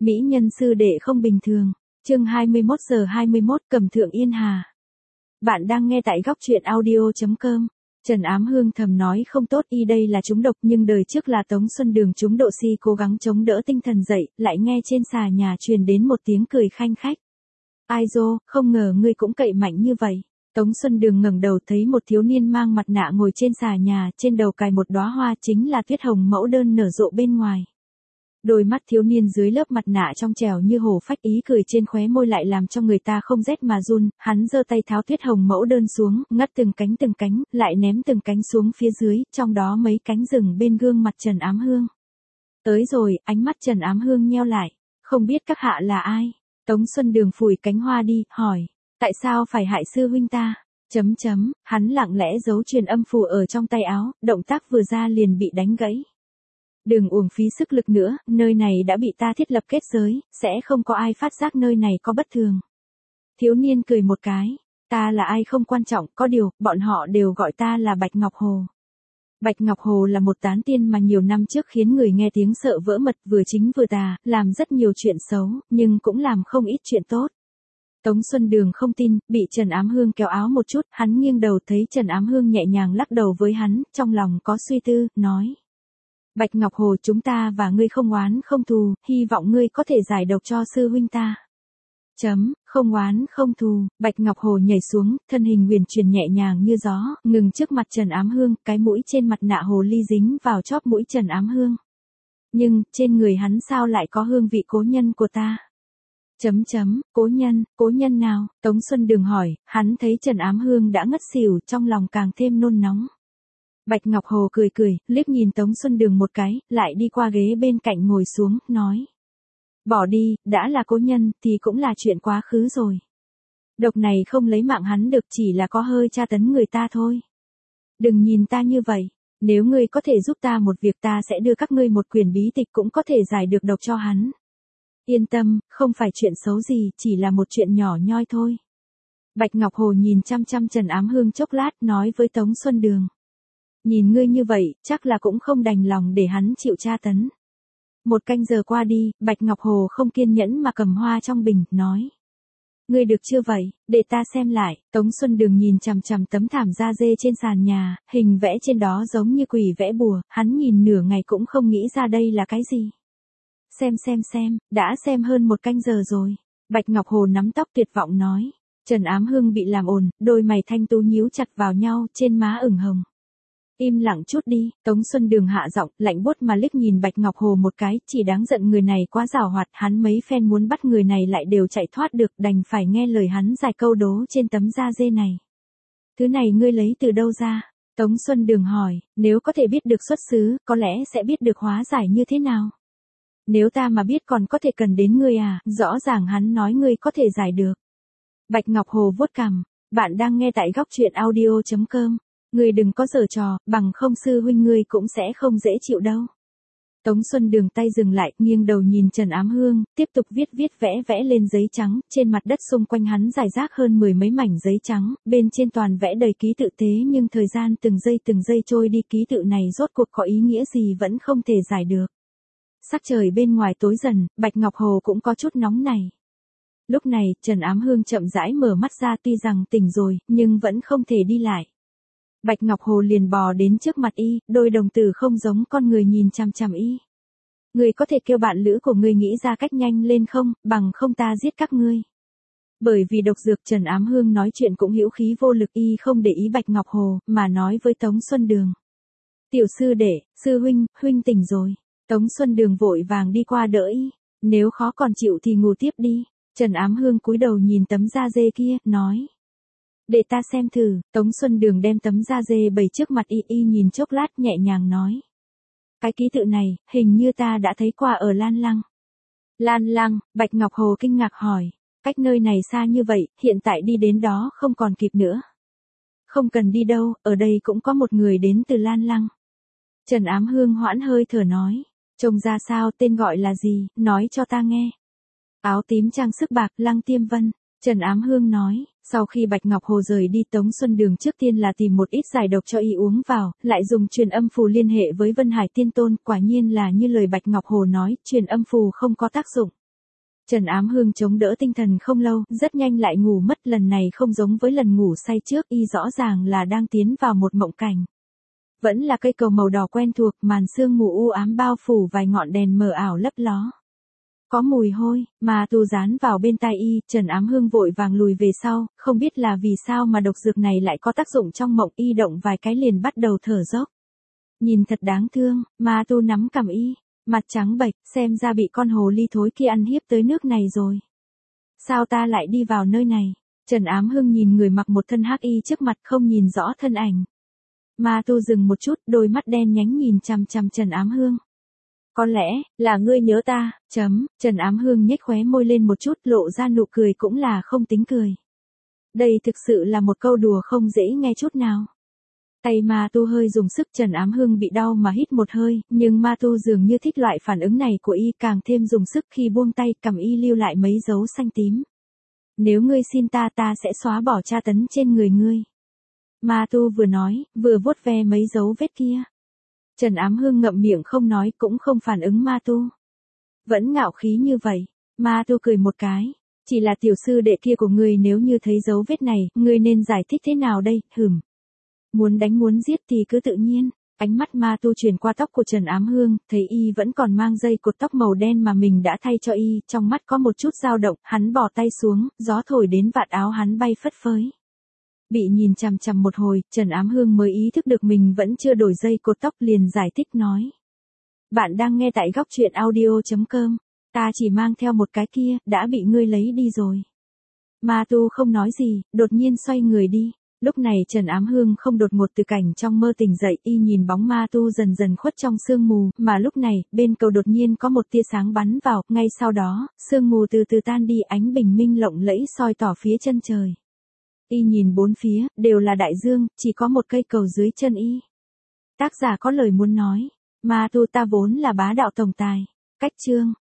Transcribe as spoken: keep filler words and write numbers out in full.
Mỹ nhân sư đệ không bình thường. Chương hai mươi mốt giờ hai mươi mốt Cẩm Thượng Yên Hà. Bạn đang nghe tại góc truyện audio chấm com. Trần Ám Hương thầm nói không tốt y đây là trúng độc nhưng đời trước là Tống Xuân Đường trúng độ si cố gắng chống đỡ tinh thần dậy, lại nghe trên xà nhà truyền đến một tiếng cười khanh khách. Ai dô, không ngờ ngươi cũng cậy mạnh như vậy. Tống Xuân Đường ngẩng đầu thấy một thiếu niên mang mặt nạ ngồi trên xà nhà, trên đầu cài một đóa hoa chính là tuyết hồng mẫu đơn nở rộ bên ngoài. Đôi mắt thiếu niên dưới lớp mặt nạ trong trẻo như hồ phách, ý cười trên khóe môi lại làm cho người ta không rét mà run, hắn giơ tay tháo tuyết hồng mẫu đơn xuống, ngắt từng cánh từng cánh, lại ném từng cánh xuống phía dưới, trong đó mấy cánh rừng bên gương mặt Trần Ám Hương. Tới rồi, ánh mắt Trần Ám Hương nheo lại, không biết các hạ là ai? Tống Xuân Đường phủi cánh hoa đi, hỏi, tại sao phải hại sư huynh ta? Chấm chấm, hắn lặng lẽ giấu truyền âm phù ở trong tay áo, động tác vừa ra liền bị đánh gãy. Đừng uổng phí sức lực nữa, nơi này đã bị ta thiết lập kết giới, sẽ không có ai phát giác nơi này có bất thường. Thiếu niên cười một cái, ta là ai không quan trọng, có điều, bọn họ đều gọi ta là Bạch Ngọc Hồ. Bạch Ngọc Hồ là một tán tiên mà nhiều năm trước khiến người nghe tiếng sợ vỡ mật, vừa chính vừa tà, làm rất nhiều chuyện xấu, nhưng cũng làm không ít chuyện tốt. Tống Xuân Đường không tin, bị Trần Ám Hương kéo áo một chút, hắn nghiêng đầu thấy Trần Ám Hương nhẹ nhàng lắc đầu với hắn, trong lòng có suy tư, nói. Bạch Ngọc Hồ, chúng ta và ngươi không oán không thù, hy vọng ngươi có thể giải độc cho sư huynh ta. Chấm, không oán không thù, Bạch Ngọc Hồ nhảy xuống, thân hình huyền chuyển nhẹ nhàng như gió, ngừng trước mặt Trần Ám Hương, cái mũi trên mặt nạ hồ ly dính vào chóp mũi Trần Ám Hương. Nhưng, trên người hắn sao lại có hương vị cố nhân của ta? Chấm chấm, cố nhân, cố nhân nào? Tống Xuân Đường hỏi, hắn thấy Trần Ám Hương đã ngất xỉu, trong lòng càng thêm nôn nóng. Bạch Ngọc Hồ cười cười, liếc nhìn Tống Xuân Đường một cái, lại đi qua ghế bên cạnh ngồi xuống, nói. Bỏ đi, đã là cố nhân, thì cũng là chuyện quá khứ rồi. Độc này không lấy mạng hắn được, chỉ là có hơi tra tấn người ta thôi. Đừng nhìn ta như vậy, nếu ngươi có thể giúp ta một việc ta sẽ đưa các ngươi một quyển bí tịch cũng có thể giải được độc cho hắn. Yên tâm, không phải chuyện xấu gì, chỉ là một chuyện nhỏ nhoi thôi. Bạch Ngọc Hồ nhìn chăm chăm Trần Ám Hương chốc lát, nói với Tống Xuân Đường. Nhìn ngươi như vậy, chắc là cũng không đành lòng để hắn chịu tra tấn. Một canh giờ qua đi, Bạch Ngọc Hồ không kiên nhẫn mà cầm hoa trong bình, nói. Ngươi được chưa vậy, để ta xem lại. Tống Xuân Đường nhìn chằm chằm tấm thảm da dê trên sàn nhà, hình vẽ trên đó giống như quỷ vẽ bùa, hắn nhìn nửa ngày cũng không nghĩ ra đây là cái gì. Xem xem xem, đã xem hơn một canh giờ rồi. Bạch Ngọc Hồ nắm tóc tuyệt vọng nói. Trần Ám Hương bị làm ồn, đôi mày thanh tú nhíu chặt vào nhau, trên má ửng hồng. Im lặng chút đi, Tống Xuân Đường hạ giọng, lạnh buốt mà liếc nhìn Bạch Ngọc Hồ một cái, chỉ đáng giận người này quá giàu hoạt, hắn mấy phen muốn bắt người này lại đều chạy thoát được, đành phải nghe lời hắn giải câu đố trên tấm da dê này. Thứ này ngươi lấy từ đâu ra? Tống Xuân Đường hỏi, nếu có thể biết được xuất xứ, có lẽ sẽ biết được hóa giải như thế nào. Nếu ta mà biết còn có thể cần đến ngươi à, rõ ràng hắn nói ngươi có thể giải được. Bạch Ngọc Hồ vuốt cằm, bạn đang nghe tại góc truyện audio chấm com. Ngươi đừng có giở trò, bằng không sư huynh ngươi cũng sẽ không dễ chịu đâu. Tống Xuân Đường tay dừng lại, nghiêng đầu nhìn Trần Ám Hương, tiếp tục viết viết vẽ vẽ lên giấy trắng, trên mặt đất xung quanh hắn rải rác hơn mười mấy mảnh giấy trắng, bên trên toàn vẽ đầy ký tự thế nhưng thời gian từng giây từng giây trôi đi, ký tự này rốt cuộc có ý nghĩa gì vẫn không thể giải được. Sắc trời bên ngoài tối dần, Bạch Ngọc Hồ cũng có chút nóng này. Lúc này, Trần Ám Hương chậm rãi mở mắt ra, tuy rằng tỉnh rồi, nhưng vẫn không thể đi lại. Bạch Ngọc Hồ liền bò đến trước mặt y, đôi đồng tử không giống con người nhìn chằm chằm y. Ngươi có thể kêu bạn lữ của ngươi nghĩ ra cách nhanh lên không, bằng không ta giết các ngươi. Bởi vì độc dược, Trần Ám Hương nói chuyện cũng hữu khí vô lực, y không để ý Bạch Ngọc Hồ, mà nói với Tống Xuân Đường. Tiểu sư đệ, sư huynh, huynh tỉnh rồi. Tống Xuân Đường vội vàng đi qua đỡ y. Nếu khó còn chịu thì ngủ tiếp đi. Trần Ám Hương cúi đầu nhìn tấm da dê kia, nói. Để ta xem thử. Tống Xuân Đường đem tấm da dê bày trước mặt y, y nhìn chốc lát nhẹ nhàng nói. Cái ký tự này, hình như ta đã thấy qua ở Lan Lăng. Lan Lăng, Bạch Ngọc Hồ kinh ngạc hỏi. Cách nơi này xa như vậy, hiện tại đi đến đó không còn kịp nữa. Không cần đi đâu, ở đây cũng có một người đến từ Lan Lăng. Trần Ám Hương hoãn hơi thở nói. Trông ra sao, tên gọi là gì, nói cho ta nghe. Áo tím trang sức bạc, Lăng Tiêm Vân. Trần Ám Hương nói, sau khi Bạch Ngọc Hồ rời đi, Tống Xuân Đường trước tiên là tìm một ít giải độc cho y uống vào, lại dùng truyền âm phù liên hệ với Vân Hải Tiên Tôn, quả nhiên là như lời Bạch Ngọc Hồ nói, truyền âm phù không có tác dụng. Trần Ám Hương chống đỡ tinh thần không lâu, rất nhanh lại ngủ mất, lần này không giống với lần ngủ say trước, y rõ ràng là đang tiến vào một mộng cảnh. Vẫn là cây cầu màu đỏ quen thuộc, màn sương mù u ám bao phủ vài ngọn đèn mờ ảo lấp ló. Có mùi hôi, mà tu dán vào bên tai y, Trần Ám Hương vội vàng lùi về sau, không biết là vì sao mà độc dược này lại có tác dụng trong mộng, y động vài cái liền bắt đầu thở dốc. Nhìn thật đáng thương, mà tu nắm cằm y, mặt trắng bệch, xem ra bị con hồ ly thối kia ăn hiếp tới nước này rồi. Sao ta lại đi vào nơi này? Trần Ám Hương nhìn người mặc một thân hắc y trước mặt không nhìn rõ thân ảnh. Ma tu dừng một chút, đôi mắt đen nhánh nhìn chằm chằm Trần Ám Hương. Có lẽ, là ngươi nhớ ta, chấm, Trần Ám Hương nhếch khóe môi lên một chút, lộ ra nụ cười cũng là không tính cười. Đây thực sự là một câu đùa không dễ nghe chút nào. Tay ma tu hơi dùng sức, Trần Ám Hương bị đau mà hít một hơi, nhưng ma tu dường như thích loại phản ứng này của y, càng thêm dùng sức, khi buông tay, cầm y lưu lại mấy dấu xanh tím. Nếu ngươi xin ta, ta sẽ xóa bỏ tra tấn trên người ngươi. Ma tu vừa nói, vừa vuốt ve mấy dấu vết kia. Trần Ám Hương ngậm miệng không nói, cũng không phản ứng ma tu. Vẫn ngạo khí như vậy. Ma tu cười một cái. Chỉ là tiểu sư đệ kia của ngươi, nếu như thấy dấu vết này, ngươi nên giải thích thế nào đây, hửm. Muốn đánh muốn giết thì cứ tự nhiên. Ánh mắt ma tu truyền qua tóc của Trần Ám Hương, thấy y vẫn còn mang dây cột tóc màu đen mà mình đã thay cho y, trong mắt có một chút dao động, hắn bỏ tay xuống, gió thổi đến vạt áo hắn bay phất phới. Bị nhìn chằm chằm một hồi, Trần Ám Hương mới ý thức được mình vẫn chưa đổi dây cột tóc, liền giải thích nói. Bạn đang nghe tại góc truyện audio chấm com, ta chỉ mang theo một cái kia, đã bị ngươi lấy đi rồi. Ma tu không nói gì, đột nhiên xoay người đi. Lúc này Trần Ám Hương không đột ngột từ cảnh trong mơ tỉnh dậy, y nhìn bóng ma tu dần dần khuất trong sương mù, mà lúc này, bên cầu đột nhiên có một tia sáng bắn vào, ngay sau đó, sương mù từ từ tan đi, ánh bình minh lộng lẫy soi tỏ phía chân trời. Y nhìn bốn phía, đều là đại dương, chỉ có một cây cầu dưới chân y. Tác giả có lời muốn nói, ma tu ta vốn là bá đạo tổng tài. Cách chương